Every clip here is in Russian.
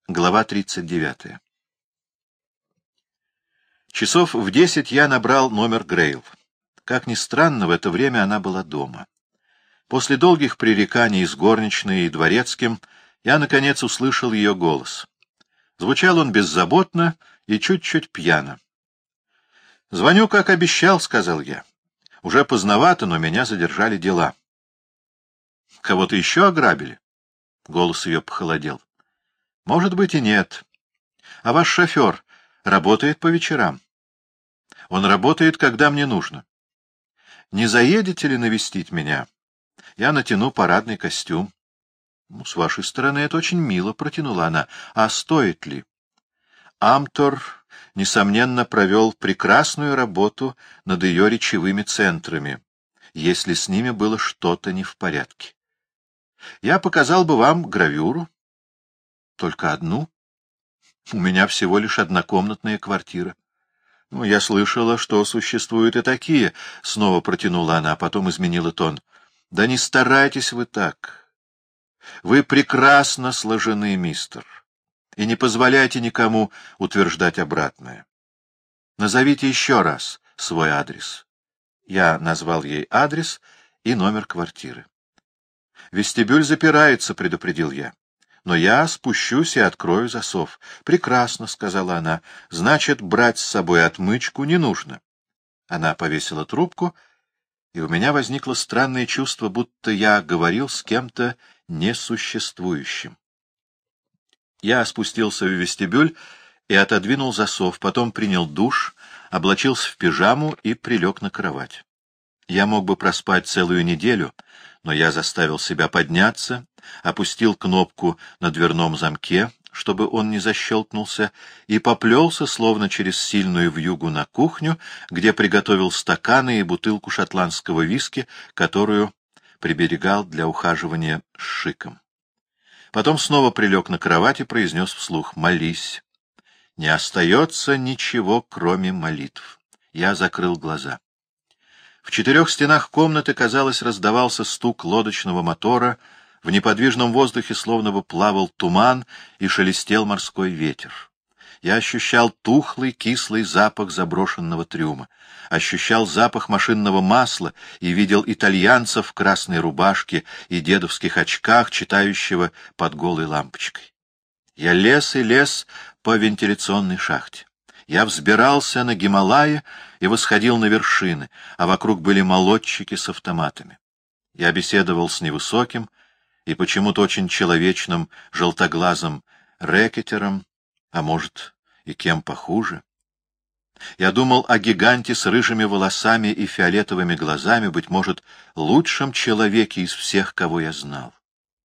Глава 39. Часов в 10 я набрал номер Грейл. Как ни странно, в это время она была дома. После долгих пререканий с горничной и дворецким я, наконец, услышал ее голос. Звучал он беззаботно и чуть-чуть пьяно. «Звоню, как обещал», — сказал я. «Уже поздновато, но меня задержали дела». «Кого-то еще ограбили?» Голос ее похолодел. «Может быть и нет. А ваш шофер работает по вечерам?» «Он работает, когда мне нужно. Не заедете ли навестить меня? Я натяну парадный костюм». «С вашей стороны это очень мило», — протянула она. «А стоит ли?» Амтор, несомненно, провел прекрасную работу над ее речевыми центрами, если с ними было что-то не в порядке. Я показал бы вам гравюру. Только одну? У меня всего лишь однокомнатная квартира. Ну, я слышала, что существуют и такие, — снова протянула она, а потом изменила тон. Да не старайтесь вы так. Вы прекрасно сложены, мистер, и не позволяйте никому утверждать обратное. Назовите еще раз свой адрес. Я назвал ей адрес и номер квартиры. «Вестибюль запирается», — предупредил я. «Но я спущусь и открою засов». «Прекрасно», — сказала она. «Значит, брать с собой отмычку не нужно». Она повесила трубку, и у меня возникло странное чувство, будто я говорил с кем-то несуществующим. Я спустился в вестибюль и отодвинул засов, потом принял душ, облачился в пижаму и прилег на кровать. Я мог бы проспать целую неделю, но я заставил себя подняться, опустил кнопку на дверном замке, чтобы он не защелкнулся, и поплелся, словно через сильную вьюгу, на кухню, где приготовил стаканы и бутылку шотландского виски, которую приберегал для ухаживания с Шиком. Потом снова прилег на кровать и произнес вслух: «Молись. Не остается ничего, кроме молитв». Я закрыл глаза. В 4 стенах комнаты, казалось, раздавался стук лодочного мотора, в неподвижном воздухе словно бы плавал туман и шелестел морской ветер. Я ощущал тухлый, кислый запах заброшенного трюма, ощущал запах машинного масла и видел итальянца в красной рубашке и дедовских очках, читающего под голой лампочкой. Я лез и лез по вентиляционной шахте. Я взбирался на Гималаи и восходил на вершины, а вокруг были молодчики с автоматами. Я беседовал с невысоким и почему-то очень человечным желтоглазым рэкетером, а может, и кем похуже. Я думал о гиганте с рыжими волосами и фиолетовыми глазами, быть может, лучшем человеке из всех, кого я знал.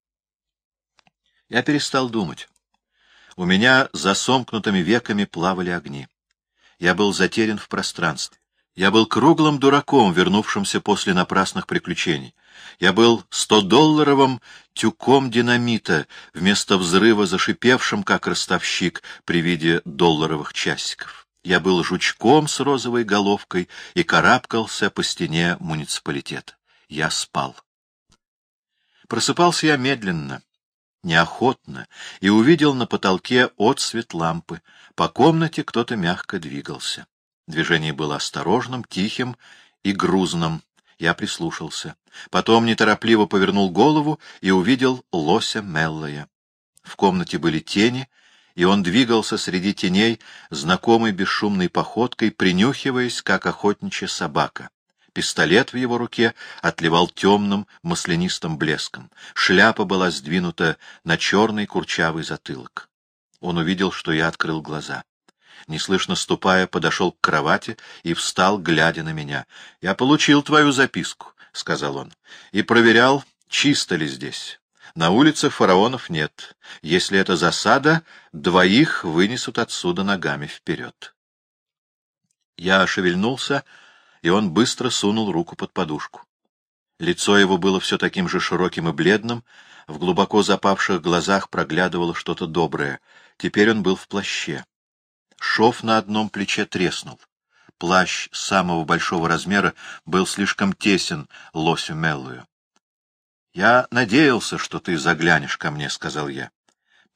Я перестал думать. У меня за сомкнутыми веками плавали огни. Я был затерян в пространстве. Я был круглым дураком, вернувшимся после напрасных приключений. Я был 100-долларовым тюком динамита, вместо взрыва зашипевшим, как ростовщик при виде долларовых часиков. Я был жучком с розовой головкой и карабкался по стене муниципалитета. Я спал. Просыпался я медленно, неохотно, и увидел на потолке отсвет лампы. По комнате кто-то мягко двигался. Движение было осторожным, тихим и грузным. Я прислушался. Потом неторопливо повернул голову и увидел лося Меллоя. В комнате были тени, и он двигался среди теней знакомой бесшумной походкой, принюхиваясь, как охотничья собака. Пистолет в его руке отливал темным маслянистым блеском. Шляпа была сдвинута на черный курчавый затылок. Он увидел, что я открыл глаза. Неслышно ступая, подошел к кровати и встал, глядя на меня. — Я получил твою записку, — сказал он, — и проверял, чисто ли здесь. На улице фараонов нет. Если это засада, 2 вынесут отсюда ногами вперед. Я шевельнулся, и он быстро сунул руку под подушку. Лицо его было все таким же широким и бледным, в глубоко запавших глазах проглядывало что-то доброе. Теперь он был в плаще. Шов на одном плече треснул. Плащ самого большого размера был слишком тесен лосю Меллою. — Я надеялся, что ты заглянешь ко мне, — сказал я.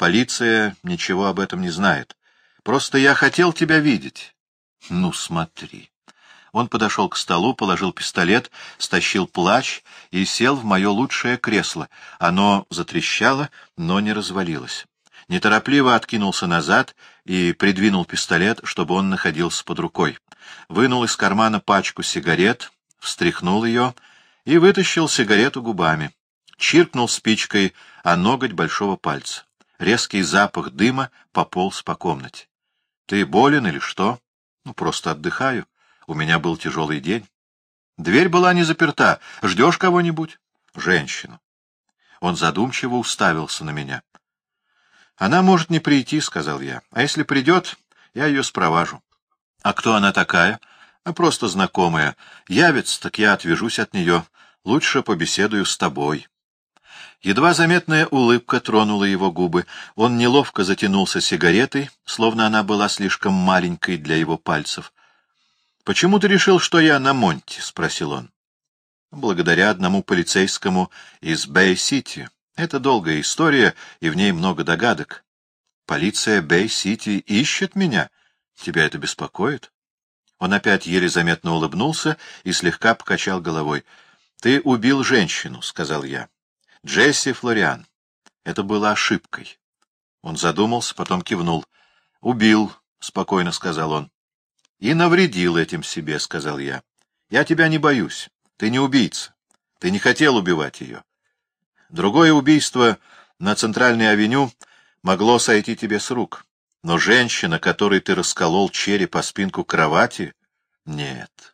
Полиция ничего об этом не знает. Просто я хотел тебя видеть. Ну, смотри. Он подошел к столу, положил пистолет, стащил плащ и сел в мое лучшее кресло. Оно затрещало, но не развалилось. Неторопливо откинулся назад и придвинул пистолет, чтобы он находился под рукой. Вынул из кармана пачку сигарет, встряхнул ее и вытащил сигарету губами. Чиркнул спичкой о ноготь большого пальца. Резкий запах дыма пополз по комнате. — Ты болен или что? — Ну, просто отдыхаю. У меня был тяжелый день. Дверь была не заперта. Ждешь кого-нибудь? — Женщину. Он задумчиво уставился на меня. — Она может не прийти, — сказал я. — А если придет, я ее спроважу. — А кто она такая? — А просто знакомая. Явится, так я отвяжусь от нее. Лучше побеседую с тобой. Едва заметная улыбка тронула его губы. Он неловко затянулся сигаретой, словно она была слишком маленькой для его пальцев. — Почему ты решил, что я на Монте? — спросил он. — Благодаря одному полицейскому из Бэй-Сити. Это долгая история, и в ней много догадок. Полиция Бэй-Сити ищет меня. Тебя это беспокоит? Он опять еле заметно улыбнулся и слегка покачал головой. — Ты убил женщину, — сказал я. — Джесси Флориан. Это было ошибкой. Он задумался, потом кивнул. — Убил, — спокойно сказал он. — И навредил этим себе, — сказал я. — Я тебя не боюсь. Ты не убийца. Ты не хотел убивать ее. Другое убийство на Центральной авеню могло сойти тебе с рук. Но женщина, которой ты расколол череп о спинку кровати, — нет.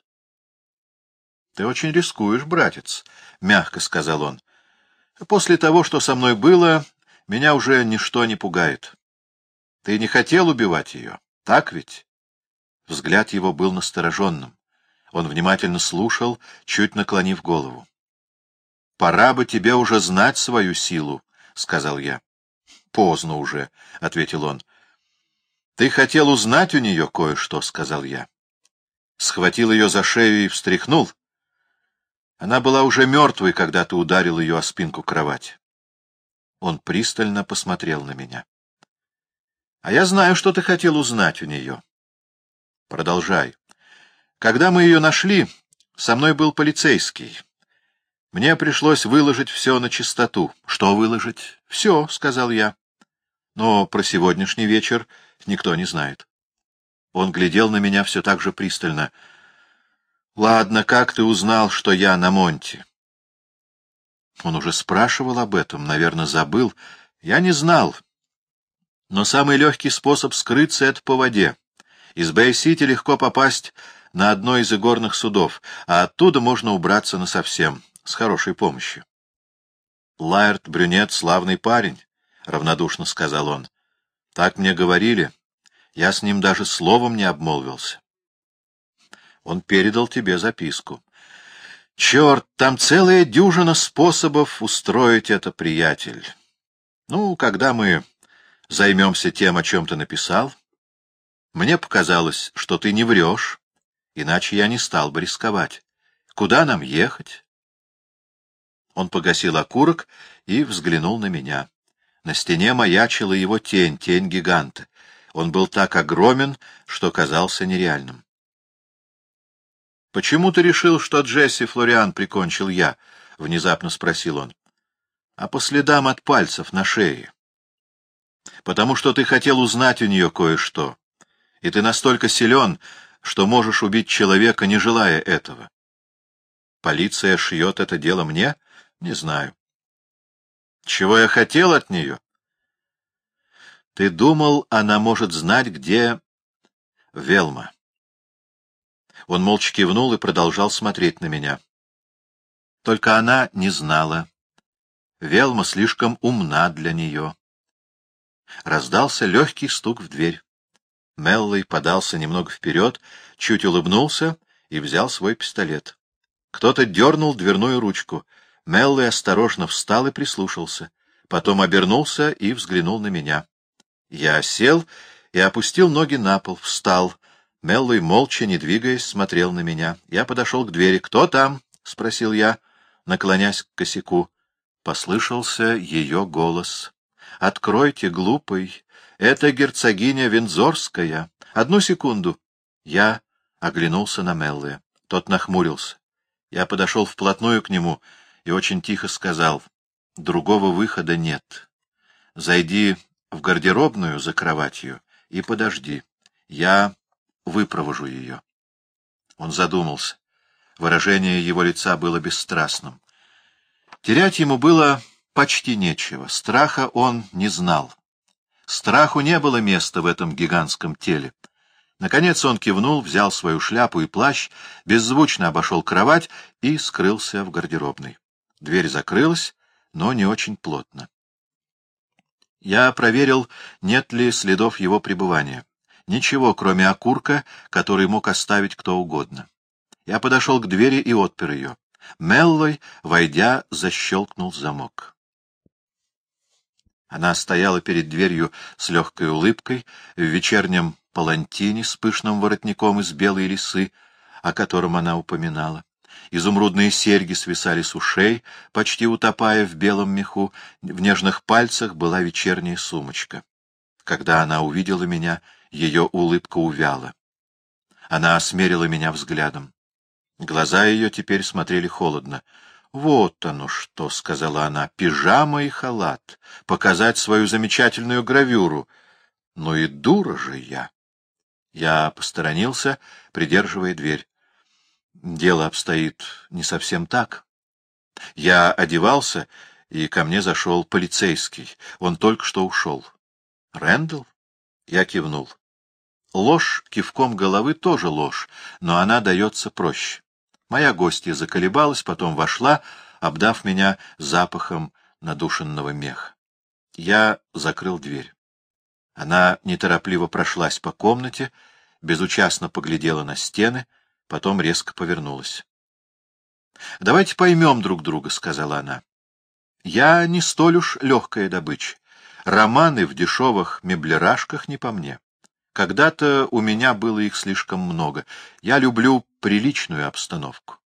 — Ты очень рискуешь, братец, — мягко сказал он. — После того, что со мной было, меня уже ничто не пугает. Ты не хотел убивать ее, так ведь? Взгляд его был настороженным. Он внимательно слушал, чуть наклонив голову. — Пора бы тебе уже знать свою силу, — сказал я. — Поздно уже, — ответил он. — Ты хотел узнать у нее кое-что, — сказал я. Схватил ее за шею и встряхнул. Она была уже мертвой, когда ты ударил ее о спинку кровати. Он пристально посмотрел на меня. — А я знаю, что ты хотел узнать у нее. — Продолжай. Когда мы ее нашли, со мной был полицейский. Мне пришлось выложить все на чистоту. — Что выложить? — Все, — сказал я. Но про сегодняшний вечер никто не знает. Он глядел на меня все так же пристально. — Ладно, как ты узнал, что я на Монте? Он уже спрашивал об этом, наверное, забыл. Я не знал. Но самый легкий способ скрыться — это по воде. Из Бэй-Сити легко попасть на одно из игорных судов, а оттуда можно убраться насовсем, с хорошей помощью. — Лаэрт Брюнет — славный парень, — равнодушно сказал он. — Так мне говорили. Я с ним даже словом не обмолвился. Он передал тебе записку. Черт, там целая дюжина способов устроить это, приятель. Ну, когда мы займемся тем, о чем ты написал, мне показалось, что ты не врешь, иначе я не стал бы рисковать. Куда нам ехать? Он погасил окурок и взглянул на меня. На стене маячила его тень, тень гиганта. Он был так огромен, что казался нереальным. — Почему ты решил, что Джесси Флориан прикончил я? — внезапно спросил он. — А по следам от пальцев на шее. — Потому что ты хотел узнать у нее кое-что, и ты настолько силен, что можешь убить человека, не желая этого. Полиция шьет это дело мне? Не знаю. Чего я хотел от нее? Ты думал, она может знать, где Велма? Он молча кивнул и продолжал смотреть на меня. Только она не знала. Велма слишком умна для нее. Раздался легкий стук в дверь. Меллой подался немного вперед, чуть улыбнулся и взял свой пистолет. Кто-то дернул дверную ручку. Меллой осторожно встал и прислушался. Потом обернулся и взглянул на меня. Я сел и опустил ноги на пол, встал. Меллой, молча, не двигаясь, смотрел на меня. Я подошел к двери. «Кто там?» — спросил я, наклонясь к косяку. Послышался ее голос. Откройте, глупый. Это герцогиня Виндзорская. Одну секунду. Я оглянулся на Меллоя. Тот нахмурился. Я подошел вплотную к нему и очень тихо сказал: другого выхода нет. Зайди в гардеробную за кроватью и подожди. Я выпровожу ее. Он задумался. Выражение его лица было бесстрастным. Терять ему было почти нечего. Страха он не знал. Страху не было места в этом гигантском теле. Наконец он кивнул, взял свою шляпу и плащ, беззвучно обошел кровать и скрылся в гардеробной. Дверь закрылась, но не очень плотно. Я проверил, нет ли следов его пребывания. Ничего, кроме окурка, который мог оставить кто угодно. Я подошел к двери и отпер ее. Меллой, войдя, защелкнул замок. Она стояла перед дверью с легкой улыбкой, в вечернем палантине с пышным воротником из белой лисы, о котором она упоминала. Изумрудные серьги свисали с ушей, почти утопая в белом меху, в нежных пальцах была вечерняя сумочка. Когда она увидела меня, ее улыбка увяла. Она осмерила меня взглядом. Глаза ее теперь смотрели холодно. «Вот оно что», — сказала она, — «пижама и халат, показать свою замечательную гравюру. Ну и дура же я». Я посторонился, придерживая дверь. Дело обстоит не совсем так. Я одевался, и ко мне зашел полицейский. Он только что ушел. «Рэндалл?» Я кивнул. Ложь кивком головы тоже ложь, но она дается проще. Моя гостья заколебалась, потом вошла, обдав меня запахом надушенного меха. Я закрыл дверь. Она неторопливо прошлась по комнате, безучастно поглядела на стены, потом резко повернулась. — Давайте поймем друг друга, — сказала она. — Я не столь уж легкая добыча. Романы в дешевых меблерашках не по мне. Когда-то у меня было их слишком много. Я люблю приличную обстановку.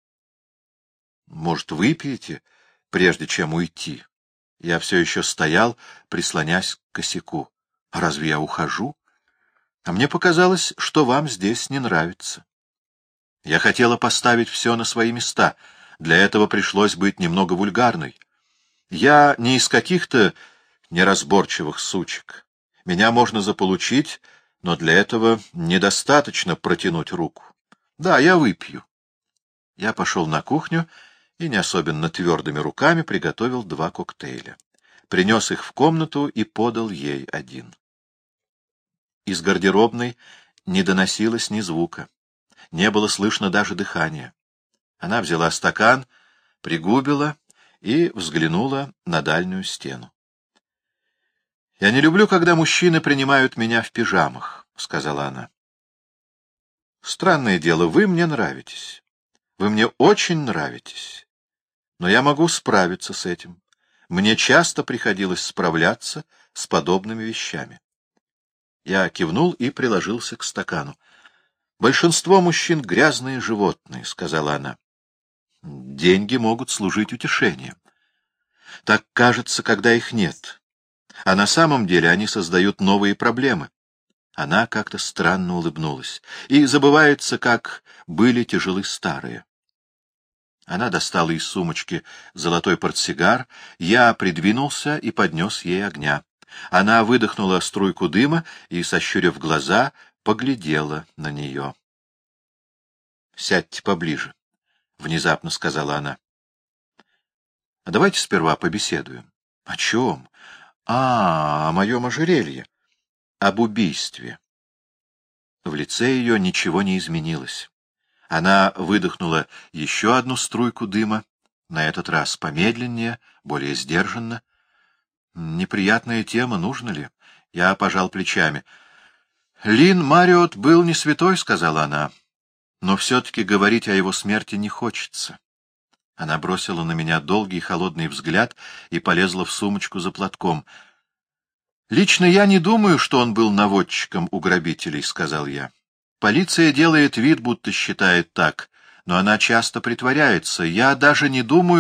Может, выпьете, прежде чем уйти? Я все еще стоял, прислонясь к косяку. А разве я ухожу? А мне показалось, что вам здесь не нравится. Я хотела поставить все на свои места. Для этого пришлось быть немного вульгарной. Я не из каких-то неразборчивых сучек. Меня можно заполучить, но для этого недостаточно протянуть руку. Да, я выпью. Я пошел на кухню и не особенно твердыми руками приготовил 2 коктейля. Принес их в комнату и подал ей один. Из гардеробной не доносилось ни звука. Не было слышно даже дыхания. Она взяла стакан, пригубила и взглянула на дальнюю стену. «Я не люблю, когда мужчины принимают меня в пижамах», — сказала она. «Странное дело, вы мне нравитесь. Вы мне очень нравитесь. Но я могу справиться с этим. Мне часто приходилось справляться с подобными вещами». Я кивнул и приложился к стакану. «Большинство мужчин — грязные животные», — сказала она. «Деньги могут служить утешением. Так кажется, когда их нет. А на самом деле они создают новые проблемы». Она как-то странно улыбнулась. «И забывается, как были тяжелы старые». Она достала из сумочки золотой портсигар, я придвинулся и поднес ей огня. Она выдохнула струйку дыма и, сощурив глаза, поглядела на нее. — Сядьте поближе, — внезапно сказала она. — А давайте сперва побеседуем. — О чем? — о моем ожерелье. Об убийстве. В лице ее ничего не изменилось. Она выдохнула еще одну струйку дыма, на этот раз помедленнее, более сдержанно. Неприятная тема, нужно ли? Я пожал плечами. Лин Мариот был не святой, — сказала она, — но все-таки говорить о его смерти не хочется. Она бросила на меня долгий холодный взгляд и полезла в сумочку за платком. «Лично я не думаю, что он был наводчиком у грабителей», — сказал я. «Полиция делает вид, будто считает так, но она часто притворяется. Я даже не думаю,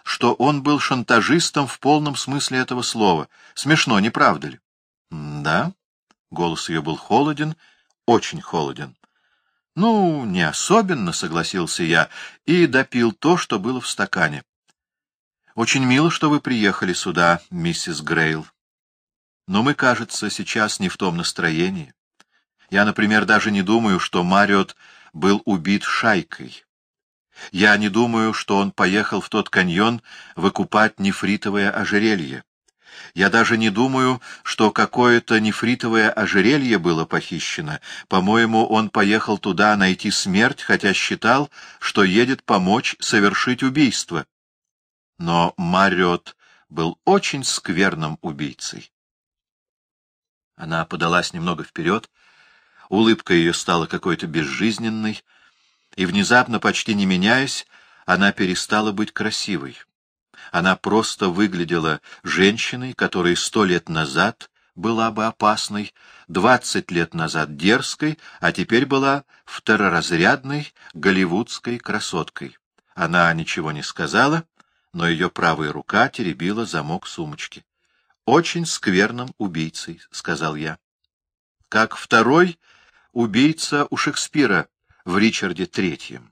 что он был шантажистом в полном смысле этого слова. Смешно, не правда ли? — Да. Голос ее был холоден, очень холоден. — Ну, не особенно, — согласился я, и допил то, что было в стакане. — Очень мило, что вы приехали сюда, миссис Грейл. Но мы, кажется, сейчас не в том настроении. Я, например, даже не думаю, что Мариот был убит шайкой. Я не думаю, что он поехал в тот каньон выкупать нефритовое ожерелье. Я даже не думаю, что какое-то нефритовое ожерелье было похищено. По-моему, он поехал туда найти смерть, хотя считал, что едет помочь совершить убийство. Но Мариот был очень скверным убийцей. Она подалась немного вперед, улыбка ее стала какой-то безжизненной, и внезапно, почти не меняясь, она перестала быть красивой. Она просто выглядела женщиной, которая 100 лет назад была бы опасной, 20 лет назад дерзкой, а теперь была второразрядной голливудской красоткой. Она ничего не сказала, но ее правая рука теребила замок сумочки. «Очень скверным убийцей», — сказал я. «Как второй убийца у Шекспира в Ричарде Третьем».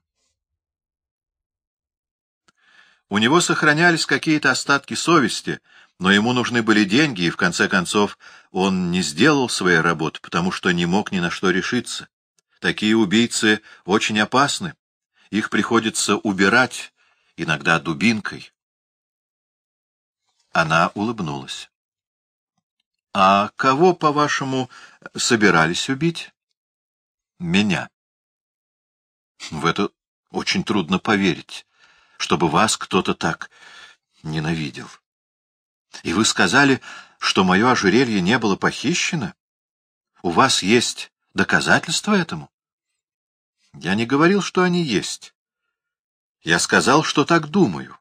У него сохранялись какие-то остатки совести, но ему нужны были деньги, и в конце концов он не сделал своей работы, потому что не мог ни на что решиться. Такие убийцы очень опасны. Их приходится убирать, иногда дубинкой. Она улыбнулась. — А кого, по-вашему, собирались убить? — Меня. — В это очень трудно поверить, чтобы вас кто-то так ненавидел. И вы сказали, что мое ожерелье не было похищено? У вас есть доказательства этому? Я не говорил, что они есть. Я сказал, что так думаю.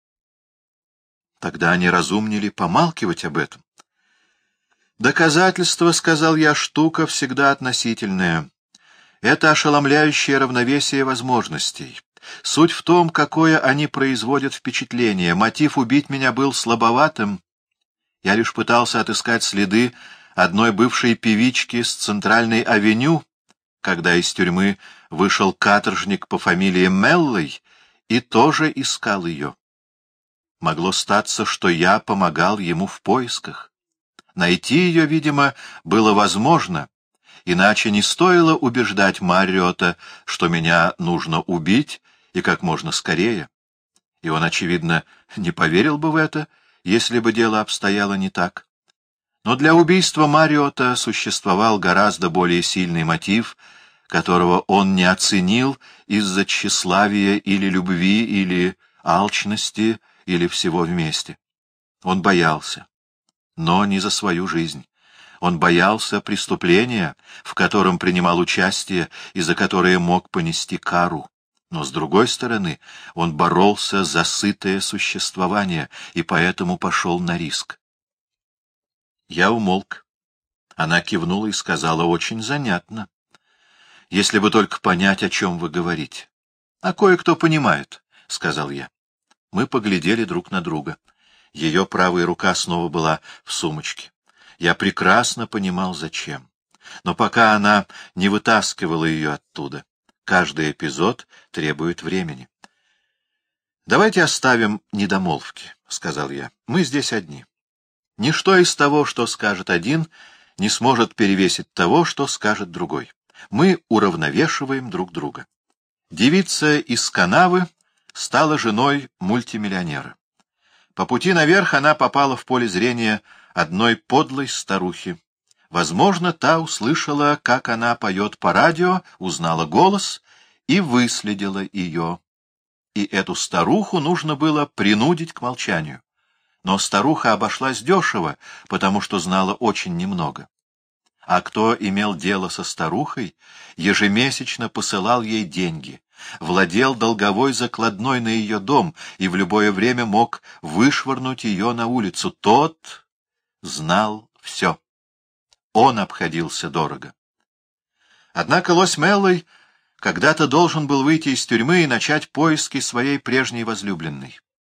Тогда не разумнее ли помалкивать об этом? Доказательство, — сказал я, — штука всегда относительная. Это ошеломляющее равновесие возможностей. Суть в том, какое они производят впечатление. Мотив убить меня был слабоватым. Я лишь пытался отыскать следы одной бывшей певички с Центральной авеню, когда из тюрьмы вышел каторжник по фамилии Меллой, и тоже искал ее. Могло статься, что я помогал ему в поисках. Найти ее, видимо, было возможно, иначе не стоило убеждать Марриота, что меня нужно убить и как можно скорее. И он, очевидно, не поверил бы в это, если бы дело обстояло не так. Но для убийства Марриота существовал гораздо более сильный мотив, которого он не оценил из-за тщеславия или любви, или алчности, или всего вместе. Он боялся, но не за свою жизнь. Он боялся преступления, в котором принимал участие и за которое мог понести кару. Но, с другой стороны, он боролся за сытое существование и поэтому пошел на риск. Я умолк. Она кивнула и сказала: «Очень занятно. Если бы только понять, о чем вы говорите». «А кое-кто понимает», — сказал я. Мы поглядели друг на друга. Ее правая рука снова была в сумочке. Я прекрасно понимал, зачем. Но пока она не вытаскивала ее оттуда. Каждый эпизод требует времени. «Давайте оставим недомолвки», — сказал я. «Мы здесь одни. Ничто из того, что скажет один, не сможет перевесить того, что скажет другой. Мы уравновешиваем друг друга. Девица из канавы стала женой мультимиллионера. По пути наверх она попала в поле зрения одной подлой старухи. Возможно, та услышала, как она поет по радио, узнала голос и выследила ее. И эту старуху нужно было принудить к молчанию. Но старуха обошлась дешево, потому что знала очень немного. А кто имел дело со старухой, ежемесячно посылал ей деньги, владел долговой закладной на ее дом и в любое время мог вышвырнуть ее на улицу. Тот знал все. Он обходился дорого. Однако Лось Меллой когда-то должен был выйти из тюрьмы и начать поиски своей прежней возлюбленной.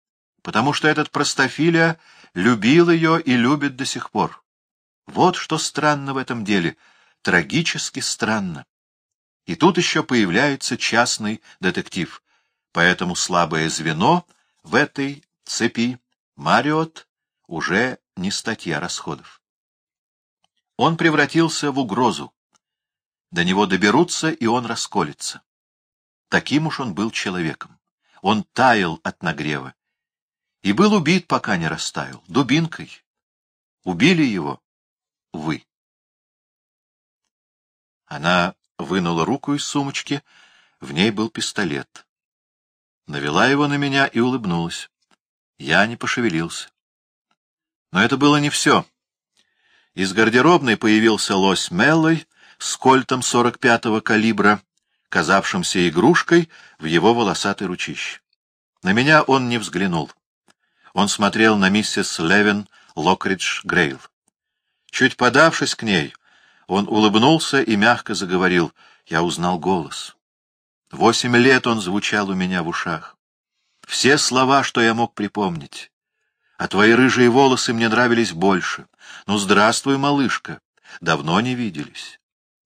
потому что этот простофиля любил ее и любит до сих пор. Вот что странно в этом деле, трагически странно. И тут еще появляется частный детектив, поэтому слабое звено в этой цепи Мариот уже не статья расходов. Он превратился в угрозу. До него доберутся, и он расколется. Таким уж он был человеком. Он таял от нагрева. И был убит, пока не растаял, дубинкой. Убили его вы. Она вынула руку из сумочки, в ней был пистолет. Навела его на меня и улыбнулась. Я не пошевелился. Но это было не все. Из гардеробной появился лось Меллой с кольтом 45-го калибра, казавшимся игрушкой в его волосатой ручище. На меня он не взглянул. Он смотрел на миссис Левин Локридж Грейл. Чуть подавшись к ней, он улыбнулся и мягко заговорил. Я узнал голос. 8 лет он звучал у меня в ушах. Все слова, что я мог припомнить. А твои рыжие волосы мне нравились больше. Ну, здравствуй, малышка. Давно не виделись.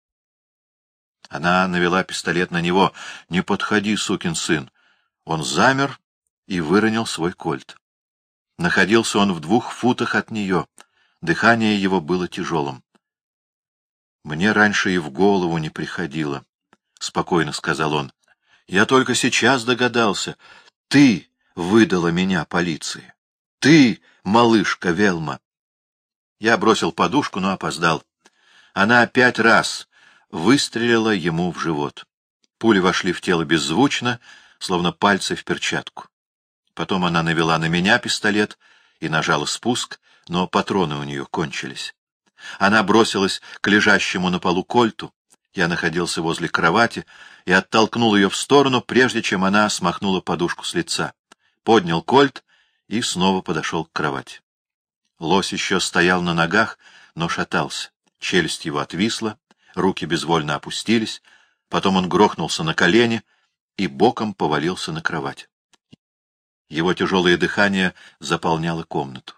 Она навела пистолет на него. Не подходи, сукин сын. Он замер и выронил свой кольт. Находился он в 2 футах от нее. Дыхание его было тяжелым. «Мне раньше и в голову не приходило», — спокойно сказал он. «Я только сейчас догадался. Ты выдала меня полиции. Ты, малышка Велма». Я бросил подушку, но опоздал. Она 5 раз выстрелила ему в живот. Пули вошли в тело беззвучно, словно пальцы в перчатку. Потом она навела на меня пистолет и нажала спуск, но патроны у нее кончились. Она бросилась к лежащему на полу кольту. Я находился возле кровати и оттолкнул ее в сторону, прежде чем она смахнула подушку с лица. Поднял кольт и снова подошел к кровати. Лось еще стоял на ногах, но шатался. Челюсть его отвисла, руки безвольно опустились, потом он грохнулся на колени и боком повалился на кровать. Его тяжелое дыхание заполняло комнату.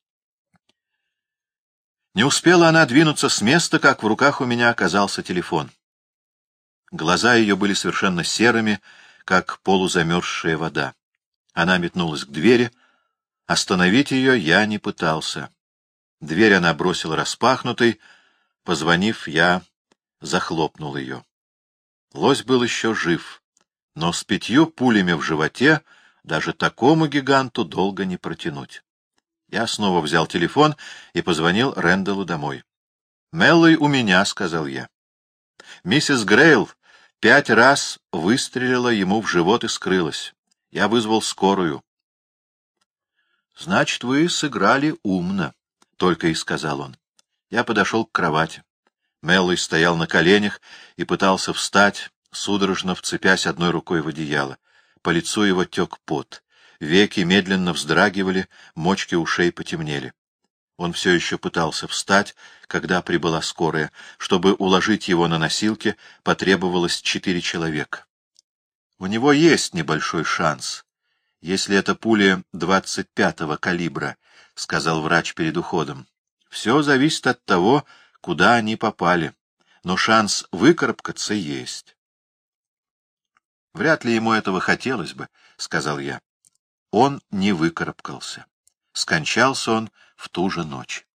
Не успела она двинуться с места, как в руках у меня оказался телефон. Глаза ее были совершенно серыми, как полузамерзшая вода. Она метнулась к двери. Остановить ее я не пытался. Дверь она бросила распахнутой. Позвонив, я захлопнул ее. Лось был еще жив, но с 5 пулями в животе даже такому гиганту долго не протянуть. Я снова взял телефон и позвонил Рэндаллу домой. «Меллой у меня», — сказал я. Миссис Грейл 5 раз выстрелила ему в живот и скрылась. Я вызвал скорую. «Значит, вы сыграли умно», — только и сказал он. Я подошел к кровати. Меллой стоял на коленях и пытался встать, судорожно вцепясь одной рукой в одеяло. По лицу его тек пот. Веки медленно вздрагивали, мочки ушей потемнели. Он все еще пытался встать, когда прибыла скорая. Чтобы уложить его на носилки, потребовалось 4 человека. У него есть небольшой шанс, если это пули 25-го калибра, — сказал врач перед уходом. Все зависит от того, куда они попали, но шанс выкарабкаться есть. Вряд ли ему этого хотелось бы, — сказал я. Он не выкарабкался. Скончался он в ту же ночь.